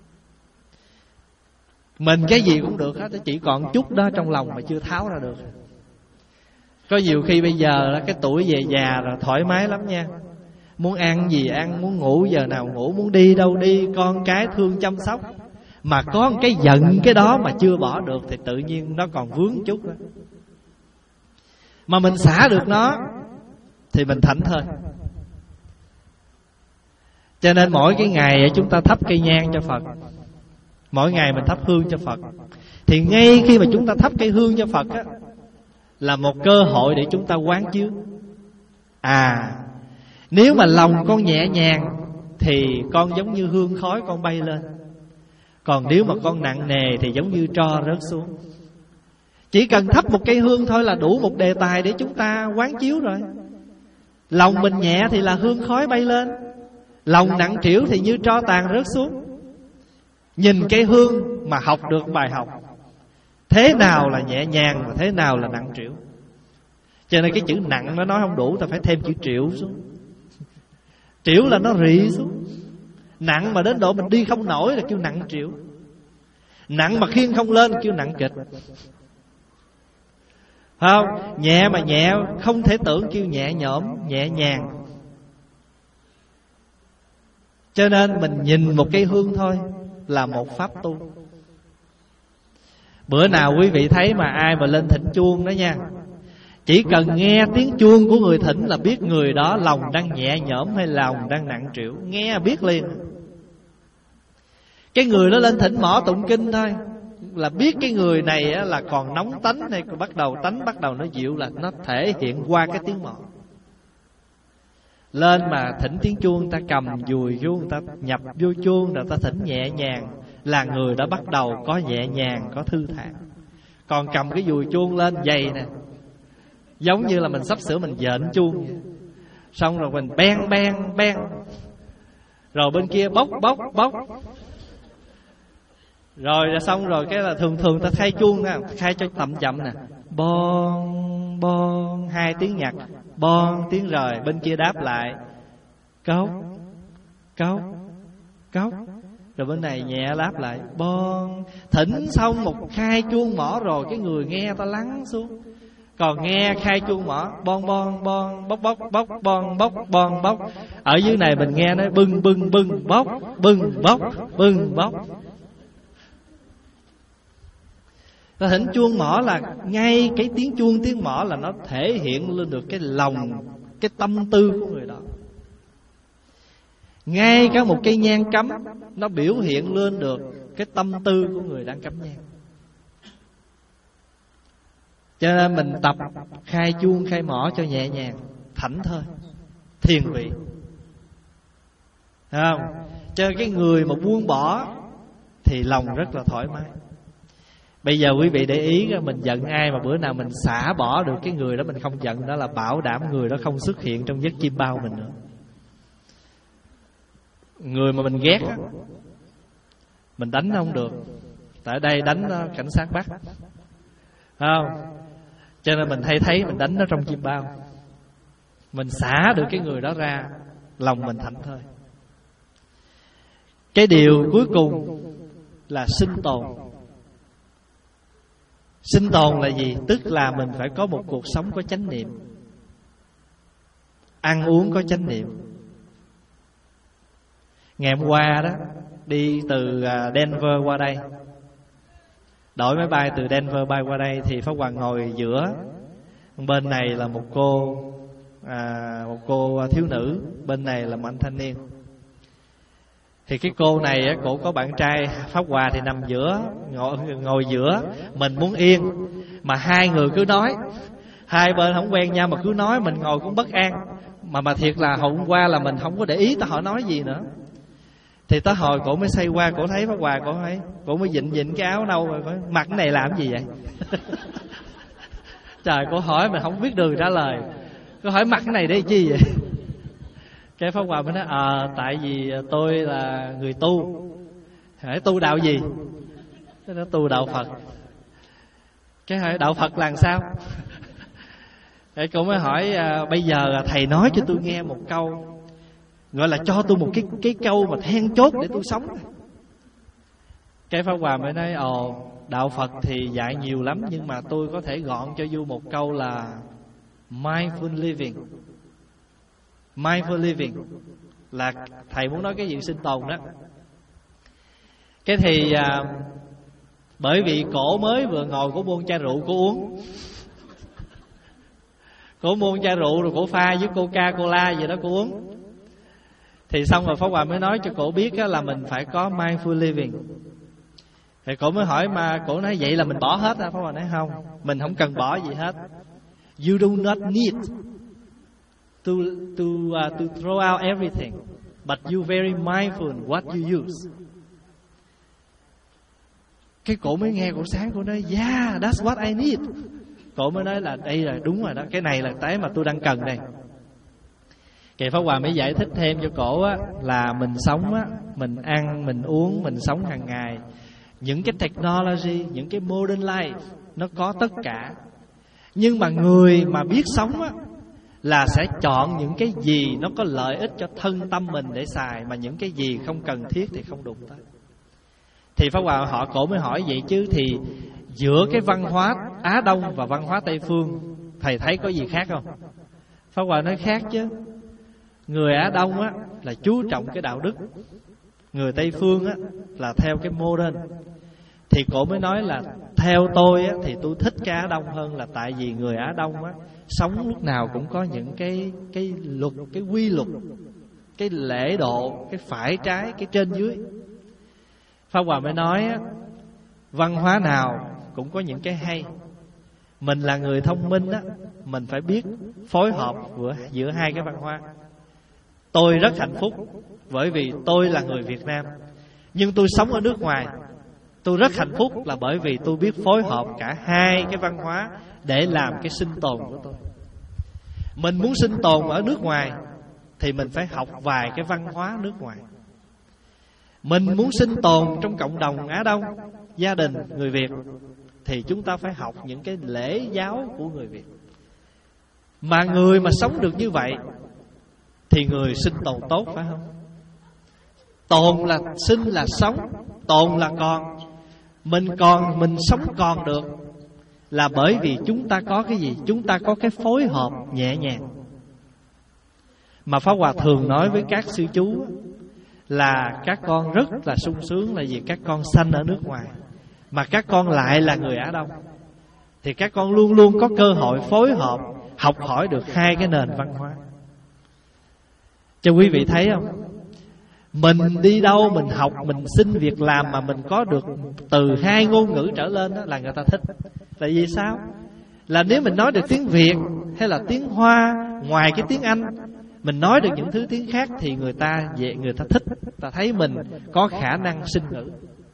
Mình cái gì cũng được hết, chỉ còn chút đó trong lòng mà chưa tháo ra được. Có nhiều khi bây giờ là cái tuổi về già rồi thoải mái lắm nha. Muốn ăn gì ăn, muốn ngủ giờ nào ngủ, muốn đi đâu đi, con cái thương chăm sóc. Mà có cái giận cái đó mà chưa bỏ được thì tự nhiên nó còn vướng chút đó. Mà mình xả được nó thì mình thảnh thơi. Cho nên mỗi cái ngày chúng ta thắp cây nhang cho Phật, mỗi ngày mình thắp hương cho Phật, thì ngay khi mà chúng ta thắp cây hương cho Phật á, là một cơ hội để chúng ta quán chiếu. À, nếu mà lòng con nhẹ nhàng thì con giống như hương khói con bay lên. Còn nếu mà con nặng nề thì giống như tro rớt xuống. Chỉ cần thắp một cây hương thôi là đủ một đề tài để chúng ta quán chiếu rồi. Lòng mình nhẹ thì là hương khói bay lên, lòng nặng trĩu thì như tro tàn rớt xuống. Nhìn cây hương mà học được bài học, thế nào là nhẹ nhàng và thế nào là nặng trĩu. Cho nên cái chữ nặng nó nói không đủ, ta phải thêm chữ trĩu xuống. Trĩu là nó rị xuống. Nặng mà đến độ mình đi không nổi là kêu nặng trĩu. Nặng mà khiêng không lên kêu nặng kịch. Không, nhẹ mà nhẹ không thể tưởng kêu nhẹ nhõm, nhẹ nhàng. Cho nên mình nhìn một cây hương thôi là một pháp tu. Bữa nào quý vị thấy mà ai mà lên thỉnh chuông đó nha, chỉ cần nghe tiếng chuông của người thỉnh là biết người đó lòng đang nhẹ nhõm hay lòng đang nặng trĩu. Nghe biết liền. Cái người đó lên thỉnh mõ tụng kinh thôi là biết cái người này là còn nóng tánh hay bắt đầu tánh bắt đầu nó dịu, là nó thể hiện qua cái tiếng mõ. Lên mà thỉnh tiếng chuông, ta cầm dùi chuông, ta nhập vô chuông rồi ta thỉnh nhẹ nhàng, là người đó bắt đầu có nhẹ nhàng, có thư thản. Còn cầm cái dùi chuông lên dày nè, giống như là mình sắp sửa mình dện chuông vậy. Xong rồi mình beng beng beng, rồi bên kia bốc bốc bốc. Rồi xong rồi cái là thường thường ta khai chuông nè, khai cho chậm chậm nè, bon bon, hai tiếng nhạc, bon tiếng rời, bên kia đáp lại cốc cốc cốc, rồi bên này nhẹ đáp lại bon. Thỉnh xong một khai chuông mõ rồi cái người nghe ta lắng xuống. Còn nghe khai chuông mõ bon bon bon bốc bốc bốc bon bốc bon bốc, ở dưới này mình nghe nó bưng bưng bưng bốc bưng bốc bưng bốc. Ta thỉnh chuông mõ là ngay cái tiếng chuông tiếng mõ là nó thể hiện lên được cái lòng, cái tâm tư của người đó. Ngay cả một cây nhang cắm nó biểu hiện lên được cái tâm tư của người đang cắm nhang. Cho nên mình tập khai chuông khai mõ cho nhẹ nhàng, thảnh thơi, thiền vị. Thấy không? Cho cái người mà buông bỏ thì lòng rất là thoải mái. Bây giờ quý vị để ý, mình giận ai mà bữa nào mình xả bỏ được cái người đó, mình không giận, đó là bảo đảm người đó không xuất hiện trong giấc chim bao mình nữa. Người mà mình ghét á, mình đánh không được. Tại đây đánh cảnh sát bắt, không? Cho nên mình hay thấy mình đánh nó trong chim bao. Mình xả được cái người đó ra, lòng mình thảnh thơi. Cái điều cuối cùng là sinh tồn. Sinh tồn là gì? Tức là mình phải có một cuộc sống có chánh niệm, ăn uống có chánh niệm. Ngày hôm qua đó, đi từ Denver qua đây, đổi máy bay từ Denver bay qua đây, thì Pháp Hòa ngồi giữa. Bên này là một cô à, một cô thiếu nữ, bên này là một anh thanh niên. Thì cái cô này á, cổ có bạn trai, Pháp Hòa thì nằm giữa, ngồi, ngồi giữa. Mình muốn yên, mà hai người cứ nói, hai bên không quen nhau mà cứ nói, mình ngồi cũng bất an. Mà mà thiệt là hôm qua là mình không có để ý ta họ nói gì nữa. Thì tới hồi cổ mới xoay qua, cổ thấy Pháp Hòa, cổ thấy, cổ mới vịn vịn cái áo nâu rồi, mặc cái này làm gì vậy? Trời, cổ hỏi mình không biết đường trả lời. Cổ hỏi mặc cái này để chi vậy? Cái Pháp Hòa mới nói, ờ à, tại vì tôi là người tu, Hỏi tu đạo gì? Nó tu đạo Phật. Cái hỏi đạo Phật là làm sao? Thế cô mới hỏi à, bây giờ thầy nói cho tôi nghe một câu, gọi là cho tôi một cái cái câu mà then chốt để tôi sống. Cái Pháp Hòa mới nói ồ, đạo Phật thì dạy nhiều lắm, nhưng mà tôi có thể gọn cho du một câu là mindful living. Mindful living là thầy muốn nói cái gì sinh tồn đó. Cái thì à, bởi vì cổ mới vừa ngồi, cổ buông chai rượu cổ uống, cổ buông chai rượu rồi cổ pha với Coca-Cola gì đó cổ uống. Thì xong rồi Pháp Hòa mới nói cho cổ biết là mình phải có mindful living. Thì cổ mới hỏi mà cổ nói vậy là mình bỏ hết á? Pháp Hòa nói không, mình không cần bỏ gì hết. You do not need to to uh, to throw out everything, but you very mindful what you use. Cái cổ mới nghe, cổ sáng, cổ nói yeah, that's what I need. Cổ mới nói là đây là đúng rồi đó, cái này là cái mà tôi đang cần đây. Kỳ Pháp Hòa mới giải thích thêm cho cổ á, là mình sống á, mình ăn, mình uống, mình sống hàng ngày. Những cái technology, những cái modern life nó có tất cả. Nhưng mà người mà biết sống á, là sẽ chọn những cái gì nó có lợi ích cho thân tâm mình để xài, mà những cái gì không cần thiết thì không đụng tới. Thì Pháp Hòa họ cổ mới hỏi vậy chứ thì giữa cái văn hóa Á Đông và văn hóa Tây Phương, thầy thấy có gì khác không? Pháp Hòa nói khác chứ. Người Á Đông á là chú trọng cái đạo đức, người Tây Phương á là theo cái modern. Thì cổ mới nói là theo tôi á, thì tôi thích cái Á Đông hơn, là tại vì người Á Đông á sống lúc nào cũng có những cái cái luật, cái quy luật, cái lễ độ, cái phải trái, cái trên dưới. Pháp Hòa mới nói á, văn hóa nào cũng có những cái hay. Mình là người thông minh á, mình phải biết phối hợp giữa, giữa hai cái văn hóa. Tôi rất hạnh phúc bởi vì tôi là người Việt Nam, nhưng tôi sống ở nước ngoài. Tôi rất hạnh phúc là bởi vì tôi biết phối hợp cả hai cái văn hóa để làm cái sinh tồn của tôi. Mình muốn sinh tồn ở nước ngoài thì mình phải học vài cái văn hóa nước ngoài. Mình muốn sinh tồn trong cộng đồng Á Đông, gia đình người Việt, thì chúng ta phải học những cái lễ giáo của người Việt. Mà người mà sống được như vậy thì người sinh tồn tốt, phải không? Tồn là sinh là sống, tồn là còn. Mình còn, mình sống còn được là bởi vì chúng ta có cái gì? Chúng ta có cái phối hợp nhẹ nhàng. Mà Pháp Hòa thường nói với các sư chú là các con rất là sung sướng là vì các con sanh ở nước ngoài, mà các con lại là người Á Đông, thì các con luôn luôn có cơ hội phối hợp, học hỏi được hai cái nền văn hóa. Cho quý vị thấy không? Mình đi đâu mình học, mình xin việc làm mà mình có được từ hai ngôn ngữ trở lên đó, là người ta thích. Là vì sao? Là nếu mình nói được tiếng Việt hay là tiếng Hoa, ngoài cái tiếng Anh, mình nói được những thứ tiếng khác thì người ta về người ta thích, ta thấy mình có khả năng sinh ngữ.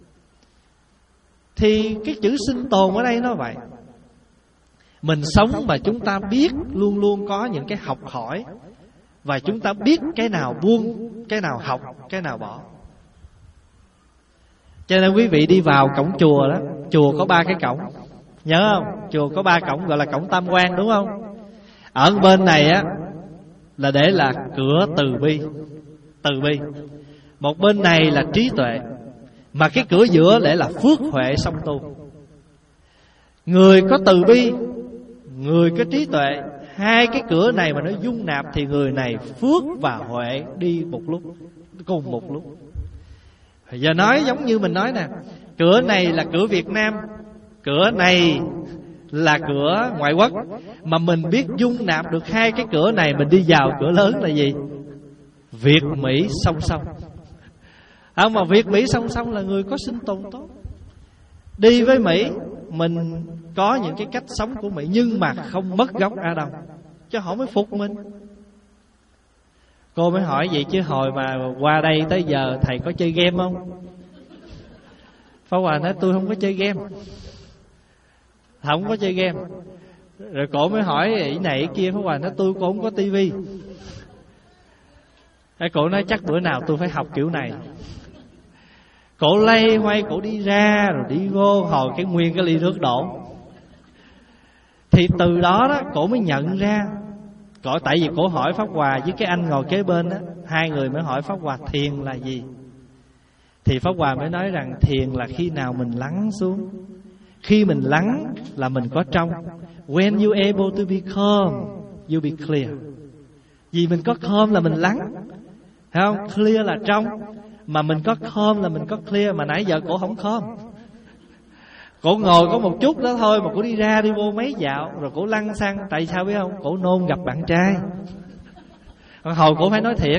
Thì cái chữ sinh tồn ở đây nó vậy. Mình sống mà chúng ta biết luôn luôn có những cái học hỏi, và chúng ta biết cái nào buông, cái nào học, cái nào bỏ. Cho nên quý vị đi vào cổng chùa đó, chùa có ba cái cổng, nhớ không? Chùa có ba cổng gọi là cổng Tam Quan, đúng không? Ở bên này á là để là cửa từ bi, từ bi. Một bên này là trí tuệ, mà cái cửa giữa để là phước huệ song tu. Người có từ bi, người có trí tuệ, hai cái cửa này mà nó dung nạp thì người này phước và huệ đi một lúc, cùng một lúc. Giờ nói giống như mình nói nè, cửa này là cửa Việt Nam, cửa này là cửa ngoại quốc, mà mình biết dung nạp được hai cái cửa này, mình đi vào cửa lớn là gì? Việt Mỹ song song. À, mà Việt Mỹ song song là người có sinh tồn tốt. Đi với Mỹ, mình có những cái cách sống của Mỹ, nhưng mà không mất gốc Á Đông, cho họ mới phục mình. Cô mới hỏi vậy chứ hồi mà qua đây tới giờ thầy có chơi game không? Pháp Hòa nói tôi không có chơi game, không có chơi game. Rồi cổ mới hỏi ý này ý kia. Pháp Hòa nói tôi cũng không có tivi. Cổ nói chắc bữa nào tôi phải học kiểu này. Cổ lay hoay, cổ đi ra rồi đi vô, hồi cái nguyên cái ly nước đổ. Thì từ đó đó cổ mới nhận ra. Cổ, tại vì cổ hỏi Pháp Hòa với cái anh ngồi kế bên đó, hai người mới hỏi Pháp Hòa thiền là gì. Thì Pháp Hòa mới nói rằng thiền là khi nào mình lắng xuống. Khi mình lắng là mình có trong. When you able to be calm, you be clear. Vì mình có calm là mình lắng, thấy không? Clear là trong. Mà mình có calm là mình có clear. Mà nãy giờ cổ không calm. Cổ ngồi có một chút đó thôi mà cổ đi ra đi vô mấy dạo, rồi cổ lăn xăng. Tại sao biết không? Cổ nôn gặp bạn trai. Còn hồi cổ phải nói thiệt.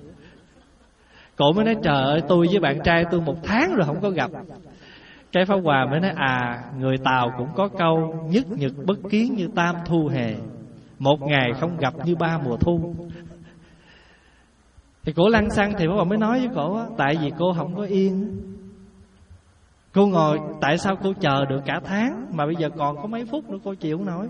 Cổ mới nói trời ơi, tôi với bạn trai tôi một tháng rồi không có gặp. Cái Pháp Hòa mới nói à, người Tàu cũng có câu nhất nhật bất kiến như tam thu hề, một ngày không gặp như ba mùa thu. Thì cổ lăn xăng thì Pháp Hòa mới nói với cổ, tại vì cô không có yên. Cô ngồi, tại sao cô chờ được cả tháng mà bây giờ còn có mấy phút nữa cô chịu không nổi?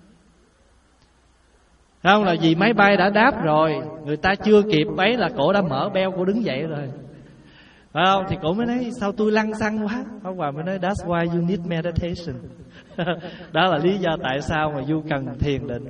Không, là vì máy bay đã đáp rồi, người ta chưa kịp ấy là cổ đã mở beo, cổ đứng dậy rồi. Phải không? Thì cổ mới nói sao tôi lăn xăng quá. Pháp Hòa mới nói that's why you need meditation. Đó là lý do tại sao mà Du cần thiền định.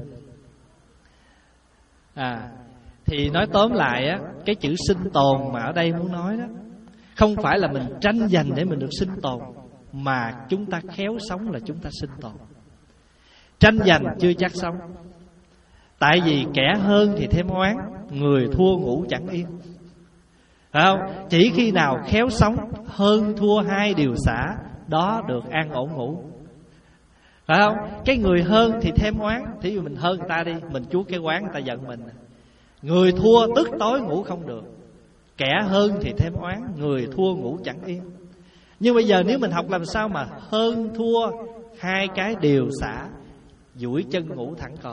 À, thì nói tóm lại á, cái chữ sinh tồn mà ở đây muốn nói đó, không phải là mình tranh giành để mình được sinh tồn, mà chúng ta khéo sống là chúng ta sinh tồn. Tranh giành chưa chắc sống. Tại vì kẻ hơn thì thêm oán, người thua ngủ chẳng yên. Phải không? Chỉ khi nào khéo sống, hơn thua hai điều xả, đó được an ổn ngủ. Phải không? Cái người hơn thì thêm oán. Thí dụ mình hơn người ta đi, mình chuốt cái oán người ta giận mình. Người thua tức tối ngủ không được. Kẻ hơn thì thêm oán, người thua ngủ chẳng yên. Nhưng bây giờ nếu mình học làm sao mà hơn thua hai cái điều xả, duỗi chân ngủ thẳng cò,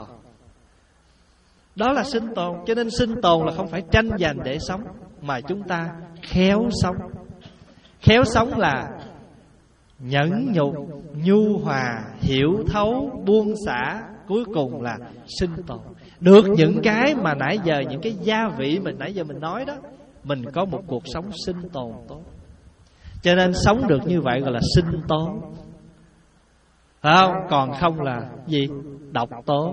đó là sinh tồn. Cho nên sinh tồn là không phải tranh giành để sống, mà chúng ta khéo sống. Khéo sống là nhẫn nhục, nhu hòa, hiểu thấu, buông xả, cuối cùng là sinh tồn. Được những cái mà nãy giờ, những cái gia vị mình nãy giờ mình nói đó, mình có một cuộc sống sinh tồn tốt. Cho nên sống được như vậy gọi là sinh tố. Phải không? Còn không là gì? Độc tố.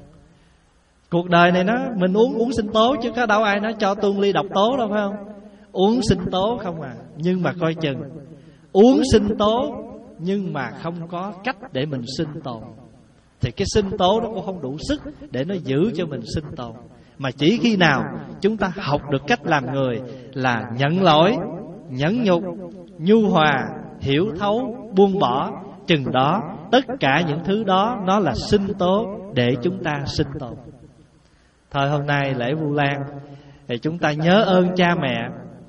Cuộc đời này nó mình uống uống sinh tố, chứ có đâu ai nói cho tôi ly độc tố đâu, phải không? Uống sinh tố không à. Nhưng mà coi chừng uống sinh tố nhưng mà không có cách để mình sinh tồn, thì cái sinh tố nó cũng không đủ sức để nó giữ cho mình sinh tồn. Mà chỉ khi nào chúng ta học được cách làm người là nhận lỗi, nhẫn nhục, nhu hòa, hiểu thấu, buông bỏ, chừng đó tất cả những thứ đó nó là sinh tố để chúng ta sinh tồn. Thôi hôm nay lễ Vu Lan thì chúng ta nhớ ơn cha mẹ,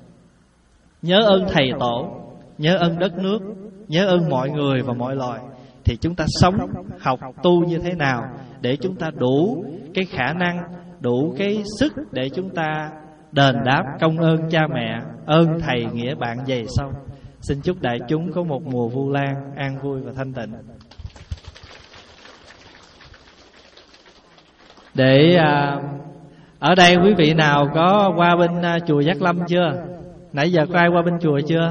nhớ ơn thầy tổ, nhớ ơn đất nước, nhớ ơn mọi người và mọi loài. Thì chúng ta sống, học, tu như thế nào để chúng ta đủ cái khả năng, đủ cái sức để chúng ta đền đáp công ơn cha mẹ, ơn thầy nghĩa bạn dày sâu. Xin chúc đại chúng có một mùa Vu Lan an vui và thanh tịnh. Để à, ở đây quý vị nào có qua bên à, chùa Giác Lâm chưa? Nãy giờ có ai qua bên chùa chưa?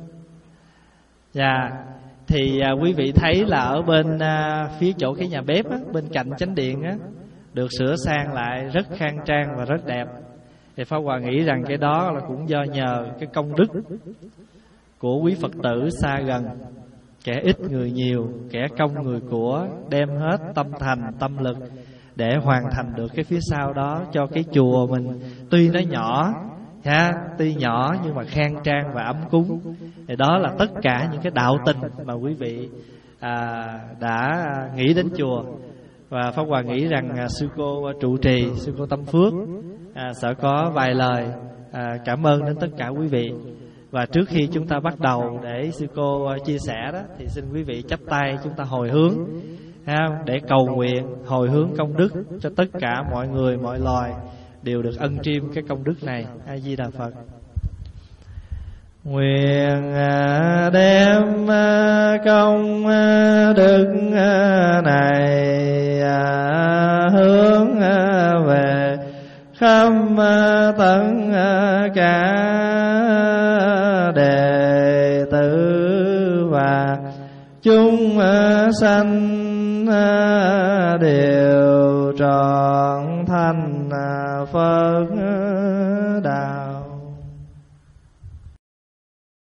Dạ. Thì à, quý vị thấy là ở bên à, phía chỗ cái nhà bếp á, bên cạnh chánh điện á, được sửa sang lại rất khang trang và rất đẹp. Thì Pháp Hòa nghĩ rằng cái đó là cũng do nhờ cái công đức của quý Phật tử xa gần. Kẻ ít người nhiều, kẻ công người của, đem hết tâm thành tâm lực để hoàn thành được cái phía sau đó cho cái chùa mình. Tuy nó nhỏ ha, tuy nhỏ nhưng mà khang trang và ấm cúng. Thì đó là tất cả những cái đạo tình mà quý vị à, đã nghĩ đến chùa. Và Pháp Hòa nghĩ rằng à, sư cô trụ trì, sư cô Tâm Phước à, sẽ có vài lời à, cảm ơn đến tất cả quý vị. Và trước khi chúng ta bắt đầu để sư cô uh, chia sẻ đó, thì xin quý vị chắp tay chúng ta hồi hướng ha, để cầu nguyện hồi hướng công đức cho tất cả mọi người mọi loài đều được ân chiêm cái công đức này. A Di Đà Phật. Nguyện uh, đem uh, công uh, đức uh, này uh, hướng uh, về khắp tất cả đệ tử và chúng sanh đều trọn thành Phật đạo.